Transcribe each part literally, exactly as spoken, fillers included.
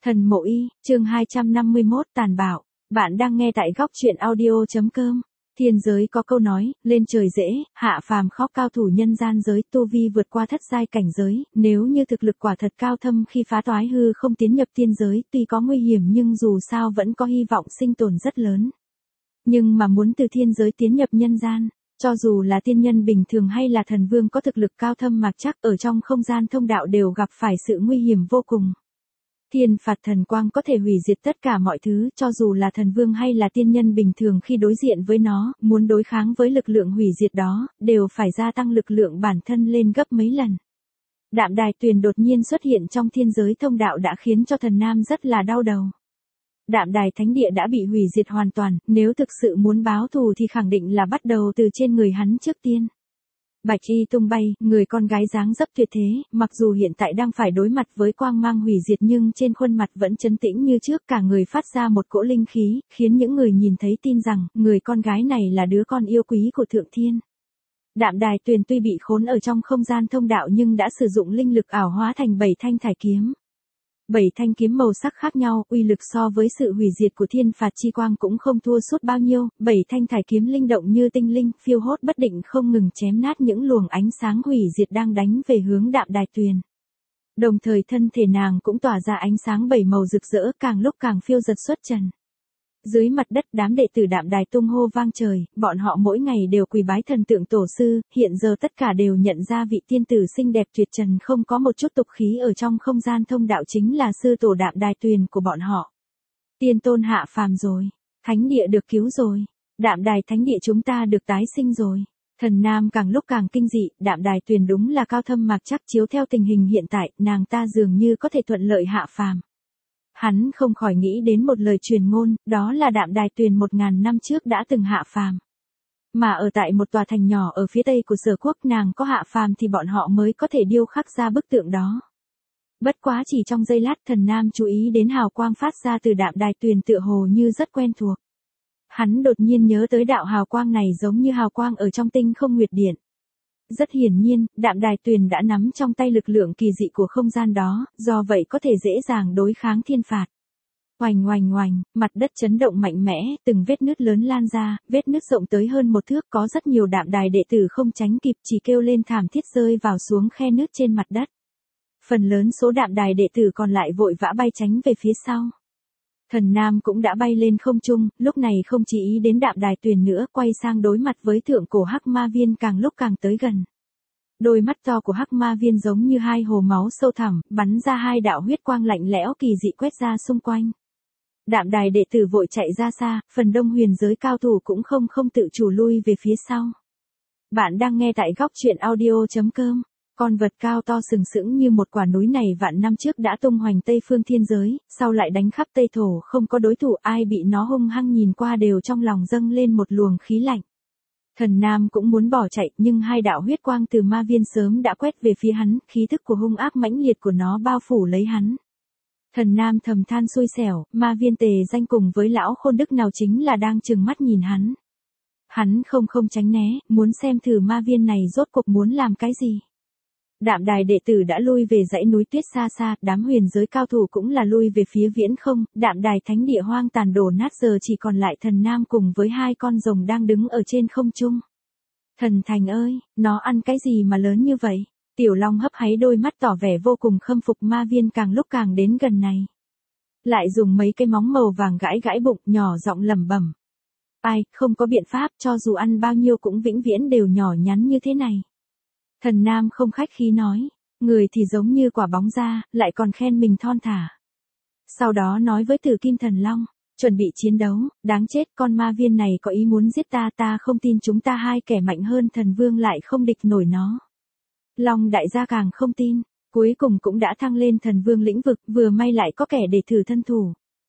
Thần Mộ Y, chương hai trăm năm mươi mốt tàn bạo. Bạn đang nghe tại góc truyện audio.com. Thiên giới có câu nói, lên trời dễ, hạ phàm khó, cao thủ nhân gian giới, tu vi vượt qua thất giai cảnh giới, nếu như thực lực quả thật cao thâm khi phá toái hư không tiến nhập tiên giới, tuy có nguy hiểm nhưng dù sao vẫn có hy vọng sinh tồn rất lớn. Nhưng mà muốn từ thiên giới tiến nhập nhân gian, cho dù là tiên nhân bình thường hay là thần vương có thực lực cao thâm mạc chắc, ở trong không gian thông đạo đều gặp phải sự nguy hiểm vô cùng. Thiên phạt thần quang có thể hủy diệt tất cả mọi thứ, cho dù là thần vương hay là tiên nhân bình thường khi đối diện với nó, muốn đối kháng với lực lượng hủy diệt đó, đều phải gia tăng lực lượng bản thân lên gấp mấy lần. Đạm Đài Tuyền đột nhiên xuất hiện trong thiên giới thông đạo đã khiến cho Thần Nam rất là đau đầu. Đạm Đài Thánh Địa đã bị hủy diệt hoàn toàn, nếu thực sự muốn báo thù thì khẳng định là bắt đầu từ trên người hắn trước tiên. Bạch y tung bay, người con gái dáng dấp tuyệt thế, mặc dù hiện tại đang phải đối mặt với quang mang hủy diệt nhưng trên khuôn mặt vẫn trấn tĩnh như trước, cả người phát ra một cỗ linh khí, khiến những người nhìn thấy tin rằng, người con gái này là đứa con yêu quý của Thượng Thiên. Đạm Đài Tuyền tuy bị khốn ở trong không gian thông đạo nhưng đã sử dụng linh lực ảo hóa thành bảy thanh thải kiếm. Bảy thanh kiếm màu sắc khác nhau, uy lực so với sự hủy diệt của thiên phạt chi quang cũng không thua sút bao nhiêu, bảy thanh thải kiếm linh động như tinh linh, phiêu hốt bất định không ngừng chém nát những luồng ánh sáng hủy diệt đang đánh về hướng Đạm Đài Tuyền. Đồng thời thân thể nàng cũng tỏa ra ánh sáng bảy màu rực rỡ, càng lúc càng phiêu dật xuất trần. Dưới mặt đất, đám đệ tử Đạm Đài tung hô vang trời, bọn họ mỗi ngày đều quỳ bái thần tượng tổ sư, hiện giờ tất cả đều nhận ra vị tiên tử xinh đẹp tuyệt trần không có một chút tục khí ở trong không gian thông đạo chính là sư tổ Đạm Đài Tuyền của bọn họ. Tiên tôn hạ phàm rồi, thánh địa được cứu rồi, Đạm Đài thánh địa chúng ta được tái sinh rồi. Thần Nam càng lúc càng kinh dị, Đạm Đài Tuyền đúng là cao thâm mạc chắc, chiếu theo tình hình hiện tại, nàng ta dường như có thể thuận lợi hạ phàm. Hắn không khỏi nghĩ đến một lời truyền ngôn, đó là Đạm Đài Tuyền một ngàn năm trước đã từng hạ phàm. Mà ở tại một tòa thành nhỏ ở phía tây của Sở Quốc, nàng có hạ phàm thì bọn họ mới có thể điêu khắc ra bức tượng đó. Bất quá chỉ trong giây lát, Thần Nam chú ý đến hào quang phát ra từ Đạm Đài Tuyền tựa hồ như rất quen thuộc. Hắn đột nhiên nhớ tới đạo hào quang này giống như hào quang ở trong tinh không nguyệt điện. Rất hiển nhiên, Đạm Đài Tuyền đã nắm trong tay lực lượng kỳ dị của không gian đó, do vậy có thể dễ dàng đối kháng thiên phạt. Oành oành oành, mặt đất chấn động mạnh mẽ, từng vết nứt lớn lan ra, vết nứt rộng tới hơn một thước, có rất nhiều Đạm Đài đệ tử không tránh kịp chỉ kêu lên thảm thiết rơi vào xuống khe nứt trên mặt đất. Phần lớn số Đạm Đài đệ tử còn lại vội vã bay tránh về phía sau. Thần Nam cũng đã bay lên không trung, lúc này không chỉ ý đến Đạm Đài Tuyền nữa, quay sang đối mặt với thượng cổ Hắc Ma Viên càng lúc càng tới gần. Đôi mắt to của Hắc Ma Viên giống như hai hồ máu sâu thẳm, bắn ra hai đạo huyết quang lạnh lẽo kỳ dị quét ra xung quanh. Đạm Đài đệ tử vội chạy ra xa, phần đông huyền giới cao thủ cũng không không tự chủ lui về phía sau. Bạn đang nghe tại góc truyện audio.com. Con vật cao to sừng sững như một quả núi này vạn năm trước đã tung hoành Tây phương thiên giới, sau lại đánh khắp Tây thổ, không có đối thủ, ai bị nó hung hăng nhìn qua đều trong lòng dâng lên một luồng khí lạnh. Thần Nam cũng muốn bỏ chạy, nhưng hai đạo huyết quang từ ma viên sớm đã quét về phía hắn, khí thức của hung ác mãnh liệt của nó bao phủ lấy hắn. Thần Nam thầm than xui xẻo, ma viên tề danh cùng với lão khôn đức nào chính là đang trừng mắt nhìn hắn. Hắn không không tránh né, muốn xem thử ma viên này rốt cuộc muốn làm cái gì. Đạm Đài đệ tử đã lui về dãy núi tuyết xa xa, đám huyền giới cao thủ cũng là lui về phía viễn không, Đạm Đài thánh địa hoang tàn đổ nát giờ chỉ còn lại Thần Nam cùng với hai con rồng đang đứng ở trên không trung. Thần Thành ơi, nó ăn cái gì mà lớn như vậy? Tiểu Long hấp háy đôi mắt tỏ vẻ vô cùng khâm phục ma viên càng lúc càng đến gần này. Lại dùng mấy cái móng màu vàng gãi gãi bụng, nhỏ giọng lẩm bẩm. Ai, không có biện pháp, cho dù ăn bao nhiêu cũng vĩnh viễn đều nhỏ nhắn như thế này. Thần Nam không khách khí nói, người thì giống như quả bóng ra, lại còn khen mình thon thả. Sau đó nói với Tử Kim Thần Long, chuẩn bị chiến đấu, đáng chết, con ma viên này có ý muốn giết ta, ta không tin chúng ta hai kẻ mạnh hơn thần vương lại không địch nổi nó. Long đại gia càng không tin, cuối cùng cũng đã thăng lên thần vương lĩnh vực, vừa may lại có kẻ để thử thân thủ.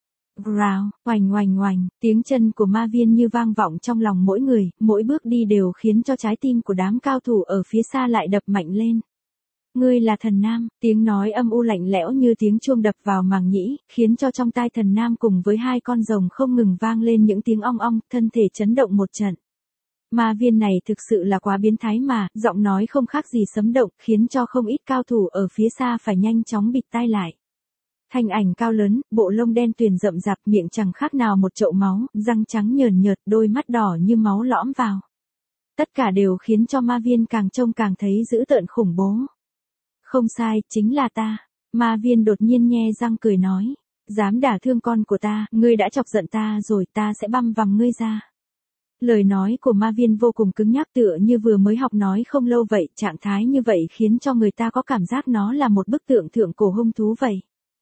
Rào, oành oành oành, tiếng chân của ma viên như vang vọng trong lòng mỗi người, mỗi bước đi đều khiến cho trái tim của đám cao thủ ở phía xa lại đập mạnh lên. Ngươi là Thần Nam, tiếng nói âm u lạnh lẽo như tiếng chuông đập vào màng nhĩ, khiến cho trong tai Thần Nam cùng với hai con rồng không ngừng vang lên những tiếng ong ong, thân thể chấn động một trận. Ma viên này thực sự là quá biến thái mà, giọng nói không khác gì sấm động, khiến cho không ít cao thủ ở phía xa phải nhanh chóng bịt tai lại. Thanh ảnh cao lớn, bộ lông đen tuyền rậm rạp, miệng chẳng khác nào một chậu máu, răng trắng nhờn nhợt, đôi mắt đỏ như máu lõm vào. Tất cả đều khiến cho Ma Viên càng trông càng thấy dữ tợn khủng bố. Không sai, chính là ta. Ma Viên đột nhiên nhe răng cười nói. Dám đả thương con của ta, ngươi đã chọc giận ta rồi, ta sẽ băm vằm ngươi ra. Lời nói của Ma Viên vô cùng cứng nhắc, tựa như vừa mới học nói không lâu vậy, trạng thái như vậy khiến cho người ta có cảm giác nó là một bức tượng thượng cổ hung thú vậy.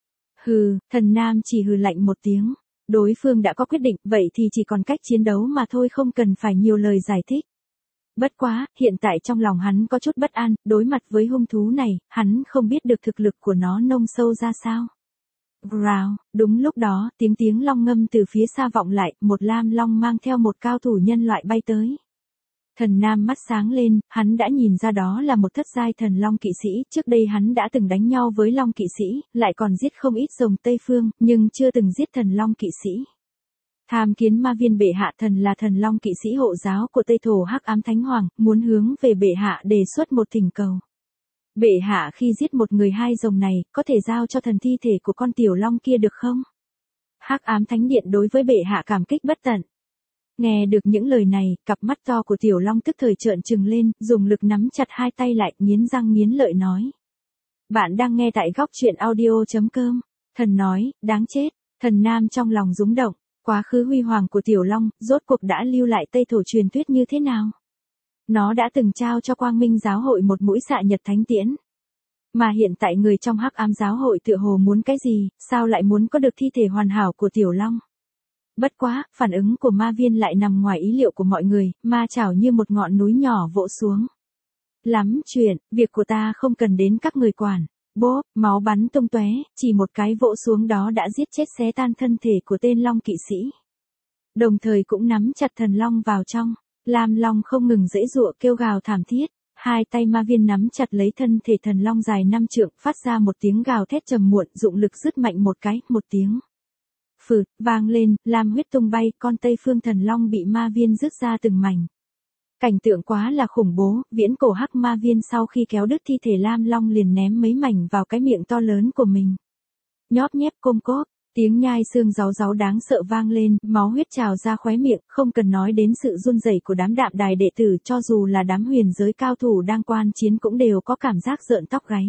Hừ, Thần Nam chỉ hừ lạnh một tiếng. Đối phương đã có quyết định, vậy thì chỉ còn cách chiến đấu mà thôi, không cần phải nhiều lời giải thích. Bất quá, hiện tại trong lòng hắn có chút bất an, đối mặt với hung thú này, hắn không biết được thực lực của nó nông sâu ra sao. Rào, đúng lúc đó, tiếng tiếng long ngâm từ phía xa vọng lại, một lam long mang theo một cao thủ nhân loại bay tới. Thần Nam mắt sáng lên, hắn đã nhìn ra đó là một thất giai thần long kỵ sĩ, trước đây hắn đã từng đánh nhau với long kỵ sĩ, lại còn giết không ít rồng Tây Phương, nhưng chưa từng giết thần long kỵ sĩ. Tham kiến Ma Viên bệ hạ, thần là thần long kỵ sĩ hộ giáo của Tây Thổ Hắc Ám Thánh Hoàng, muốn hướng về bệ hạ đề xuất một thỉnh cầu. Bệ hạ khi giết một người hai rồng này, có thể giao cho thần thi thể của con tiểu long kia được không? Hắc Ám Thánh Điện đối với bệ hạ cảm kích bất tận. Nghe được những lời này, cặp mắt to của tiểu long tức thời trợn trừng lên, dùng lực nắm chặt hai tay lại, nghiến răng nghiến lợi nói. Bạn đang nghe tại góc truyện audio chấm com. Thần nói, đáng chết. Thần Nam trong lòng rúng động. Quá khứ huy hoàng của tiểu long, rốt cuộc đã lưu lại Tây Thổ truyền thuyết như thế nào? Nó đã từng trao cho Quang Minh giáo hội một mũi xạ nhật thánh tiễn. Mà hiện tại người trong Hắc Ám giáo hội tựa hồ muốn cái gì, sao lại muốn có được thi thể hoàn hảo của tiểu long? Bất quá, phản ứng của Ma Viên lại nằm ngoài ý liệu của mọi người, ma chảo như một ngọn núi nhỏ vỗ xuống. Lắm chuyện, việc của ta không cần đến các người quản. Bốp, máu bắn tung tóe, chỉ một cái vỗ xuống đó đã giết chết xé tan thân thể của tên long kỵ sĩ. Đồng thời cũng nắm chặt thần long vào trong. Lam long không ngừng giãy giụa kêu gào thảm thiết. Hai tay Ma Viên nắm chặt lấy thân thể thần long dài năm trượng, phát ra một tiếng gào thét trầm muộn, dụng lực dứt mạnh một cái, một tiếng. Phừ, vang lên, lam huyết tung bay, con Tây Phương thần long bị Ma Viên rứt ra từng mảnh. Cảnh tượng quá là khủng bố, viễn cổ hắc Ma Viên sau khi kéo đứt thi thể lam long liền ném mấy mảnh vào cái miệng to lớn của mình. Nhóp nhép côm cốp, tiếng nhai xương ráu ráu đáng sợ vang lên, máu huyết trào ra khóe miệng, không cần nói đến sự run rẩy của đám đạm đài đệ tử, cho dù là đám huyền giới cao thủ đang quan chiến cũng đều có cảm giác rợn tóc gáy.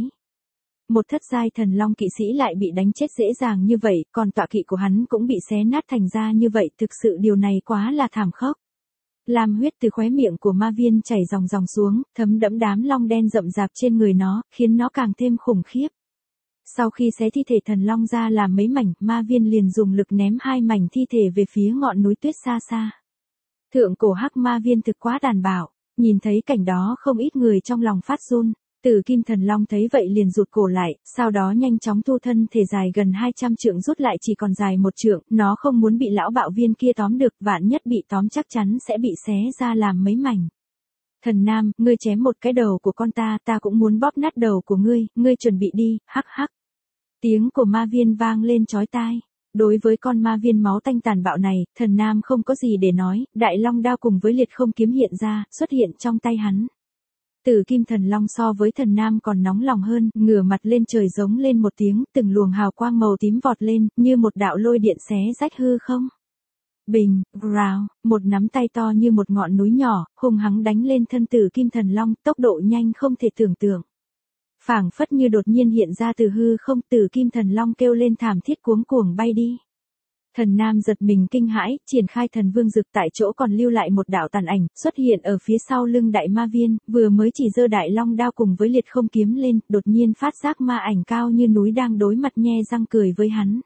Một thất giai thần long kỵ sĩ lại bị đánh chết dễ dàng như vậy, còn tọa kỵ của hắn cũng bị xé nát thành ra như vậy, thực sự điều này quá là thảm khốc. Lam huyết từ khóe miệng của Ma Viên chảy ròng ròng xuống, thấm đẫm đám long đen rậm rạp trên người nó, khiến nó càng thêm khủng khiếp. Sau khi xé thi thể thần long ra làm mấy mảnh, Ma Viên liền dùng lực ném hai mảnh thi thể về phía ngọn núi tuyết xa xa. Thượng cổ hắc Ma Viên thực quá tàn bạo, nhìn thấy cảnh đó không ít người trong lòng phát run. Tử Kim Thần Long thấy vậy liền rụt cổ lại, sau đó nhanh chóng thu thân thể dài gần hai trăm trượng rút lại chỉ còn dài một trượng, nó không muốn bị lão bạo viên kia tóm được, vạn nhất bị tóm chắc chắn sẽ bị xé ra làm mấy mảnh. Thần Nam, ngươi chém một cái đầu của con ta, ta cũng muốn bóp nát đầu của ngươi, ngươi chuẩn bị đi, hắc hắc. Tiếng của Ma Viên vang lên chói tai. Đối với con Ma Viên máu tanh tàn bạo này, Thần Nam không có gì để nói, đại long đao cùng với liệt không kiếm hiện ra, xuất hiện trong tay hắn. Tử Kim Thần Long so với Thần Nam còn nóng lòng hơn, ngửa mặt lên trời giống lên một tiếng, từng luồng hào quang màu tím vọt lên, như một đạo lôi điện xé rách hư không. Bình, rào, một nắm tay to như một ngọn núi nhỏ, hung hăng đánh lên thân Tử Kim Thần Long, tốc độ nhanh không thể tưởng tượng. Phảng phất như đột nhiên hiện ra từ hư không, Tử Kim Thần Long kêu lên thảm thiết cuống cuồng bay đi. Thần Nam giật mình kinh hãi, triển khai thần vương dực tại chỗ còn lưu lại một đạo tàn ảnh, xuất hiện ở phía sau lưng đại ma viên, vừa mới chỉ giơ đại long đao cùng với liệt không kiếm lên, đột nhiên phát giác ma ảnh cao như núi đang đối mặt nhe răng cười với hắn.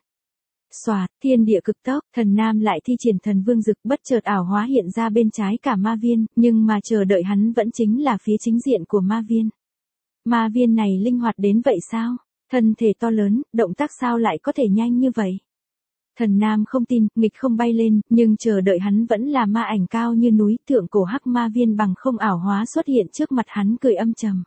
Xoạt, thiên địa cực tốc, Thần Nam lại thi triển thần vương dực bất chợt ảo hóa hiện ra bên trái cả ma viên, nhưng mà chờ đợi hắn vẫn chính là phía chính diện của ma viên. Ma viên này linh hoạt đến vậy sao? Thân thể to lớn, động tác sao lại có thể nhanh như vậy? Thần Nam không tin, nghịch không bay lên, nhưng chờ đợi hắn vẫn là ma ảnh cao như núi, thượng cổ hắc ma viên bằng không ảo hóa xuất hiện trước mặt hắn cười âm trầm.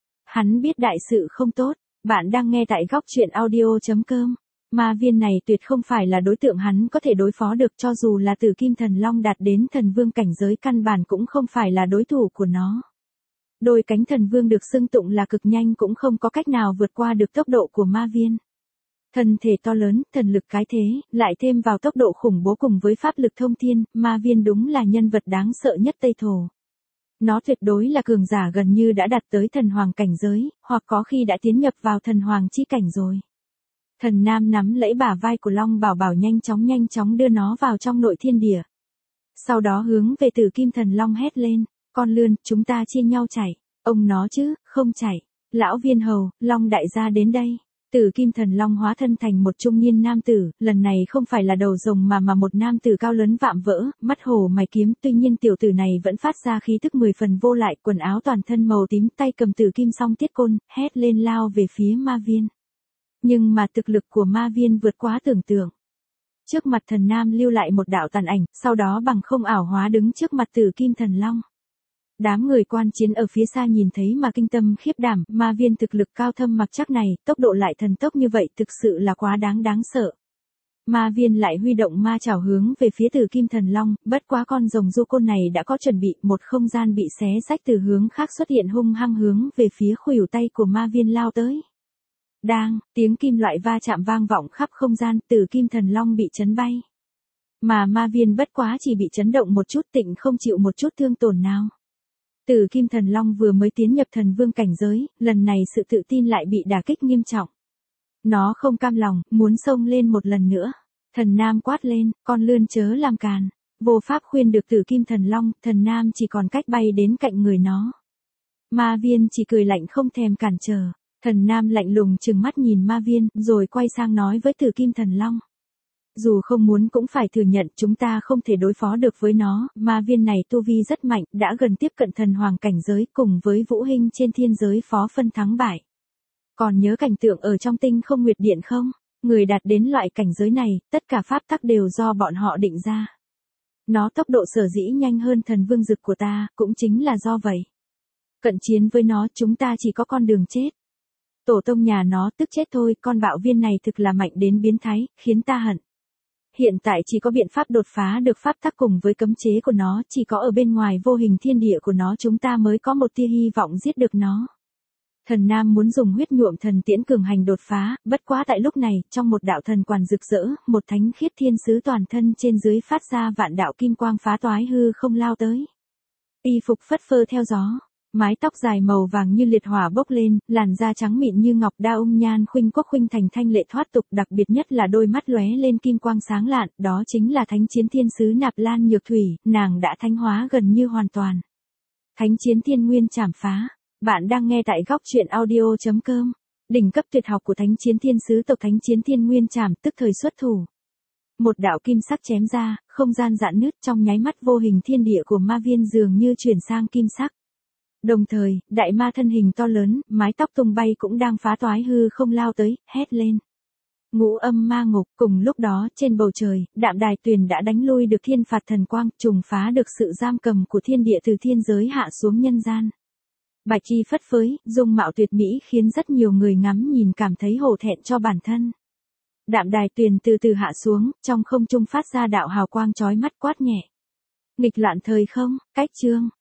Hắn biết đại sự không tốt, bạn đang nghe tại góc truyện audio chấm com. Ma viên này tuyệt không phải là đối tượng hắn có thể đối phó được, cho dù là Tử Kim Thần Long đạt đến thần vương cảnh giới căn bản cũng không phải là đối thủ của nó. Đôi cánh thần vương được xưng tụng là cực nhanh cũng không có cách nào vượt qua được tốc độ của ma viên. Thân thể to lớn, thần lực cái thế, lại thêm vào tốc độ khủng bố cùng với pháp lực thông thiên, ma viên đúng là nhân vật đáng sợ nhất Tây Thổ. Nó tuyệt đối là cường giả gần như đã đạt tới thần hoàng cảnh giới, hoặc có khi đã tiến nhập vào thần hoàng chi cảnh rồi. Thần Nam nắm lấy bả vai của Long Bảo Bảo nhanh chóng nhanh chóng đưa nó vào trong nội thiên địa. Sau đó hướng về Tử Kim Thần Long hét lên, con lươn, chúng ta chia nhau chạy, ông nó chứ, không chạy. Lão Viên Hầu, Long đại gia đến đây. Tử Kim Thần Long hóa thân thành một trung niên nam tử, lần này không phải là đầu rồng mà mà một nam tử cao lớn vạm vỡ, mắt hổ mày kiếm, tuy nhiên tiểu tử này vẫn phát ra khí tức mười phần vô lại, quần áo toàn thân màu tím, tay cầm tử kim song tiết côn, hét lên lao về phía ma viên. Nhưng mà thực lực của ma viên vượt quá tưởng tượng. Trước mặt Thần Nam lưu lại một đạo tàn ảnh, sau đó bằng không ảo hóa đứng trước mặt Tử Kim Thần Long. Đám người quan chiến ở phía xa nhìn thấy mà kinh tâm khiếp đảm, ma viên thực lực cao thâm mặc chắc này, tốc độ lại thần tốc như vậy thực sự là quá đáng đáng sợ. Ma viên lại huy động ma chảo hướng về phía Tử Kim Thần Long, bất quá con rồng du côn này đã có chuẩn bị, một không gian bị xé rách từ hướng khác xuất hiện hung hăng hướng về phía khuỷu tay của ma viên lao tới. Đang, tiếng kim loại va chạm vang vọng khắp không gian, Tử Kim Thần Long bị chấn bay. Mà ma viên bất quá chỉ bị chấn động một chút, tịnh không chịu một chút thương tổn nào. Tử Kim Thần Long vừa mới tiến nhập thần vương cảnh giới, lần này sự tự tin lại bị đả kích nghiêm trọng. Nó không cam lòng, muốn xông lên một lần nữa. Thần Nam quát lên, con lươn chớ làm càn. Vô pháp khuyên được Tử Kim Thần Long, Thần Nam chỉ còn cách bay đến cạnh người nó. Ma viên chỉ cười lạnh không thèm cản trở. Thần Nam lạnh lùng trừng mắt nhìn ma viên, rồi quay sang nói với Tử Kim Thần Long. Dù không muốn cũng phải thừa nhận chúng ta không thể đối phó được với nó, ma viên này tu vi rất mạnh, đã gần tiếp cận thần hoàng cảnh giới cùng với Vũ Hinh trên thiên giới phó phân thắng bại. Còn nhớ cảnh tượng ở trong Tinh Không Nguyệt Điện không? Người đạt đến loại cảnh giới này, tất cả pháp tắc đều do bọn họ định ra. Nó tốc độ sở dĩ nhanh hơn thần vương dực của ta, cũng chính là do vậy. Cận chiến với nó chúng ta chỉ có con đường chết. Tổ tông nhà nó tức chết thôi, con bạo viên này thực là mạnh đến biến thái, khiến ta hận. Hiện tại chỉ có biện pháp đột phá được pháp tắc cùng với cấm chế của nó, chỉ có ở bên ngoài vô hình thiên địa của nó chúng ta mới có một tia hy vọng giết được nó. Thần Nam muốn dùng huyết nhuộm thần tiễn cường hành đột phá, bất quá tại lúc này, trong một đạo thần quản rực rỡ, một thánh khiết thiên sứ toàn thân trên dưới phát ra vạn đạo kim quang phá toái hư không lao tới. Y phục phất phơ theo gió. Mái tóc dài màu vàng như liệt hỏa bốc lên, làn da trắng mịn như ngọc, đa ung nhan khuynh quốc khuynh thành thanh lệ thoát tục, đặc biệt nhất là đôi mắt lóe lên kim quang sáng lạn, đó chính là thánh chiến thiên sứ Nạp Lan Nhược Thủy, nàng đã thánh hóa gần như hoàn toàn. Thánh chiến thiên nguyên chảm phá. Bạn đang nghe tại góc truyện audio chấm com. Đỉnh cấp tuyệt học của thánh chiến thiên sứ tộc thánh chiến thiên nguyên chảm tức thời xuất thủ. Một đạo kim sắc chém ra, không gian rạn nứt, trong nháy mắt vô hình thiên địa của ma viên dường như chuyển sang kim sắc. Đồng thời, đại ma thân hình to lớn, mái tóc tung bay cũng đang phá toái hư không lao tới, hét lên. Ngũ âm ma ngục, cùng lúc đó, trên bầu trời, Đạm Đài Tuyền đã đánh lui được thiên phạt thần quang, trùng phá được sự giam cầm của thiên địa từ thiên giới hạ xuống nhân gian. Bạch y phất phới, dung mạo tuyệt mỹ khiến rất nhiều người ngắm nhìn cảm thấy hổ thẹn cho bản thân. Đạm Đài Tuyền từ từ hạ xuống, trong không trung phát ra đạo hào quang chói mắt quát nhẹ. Nghịch loạn thời không, cách chương.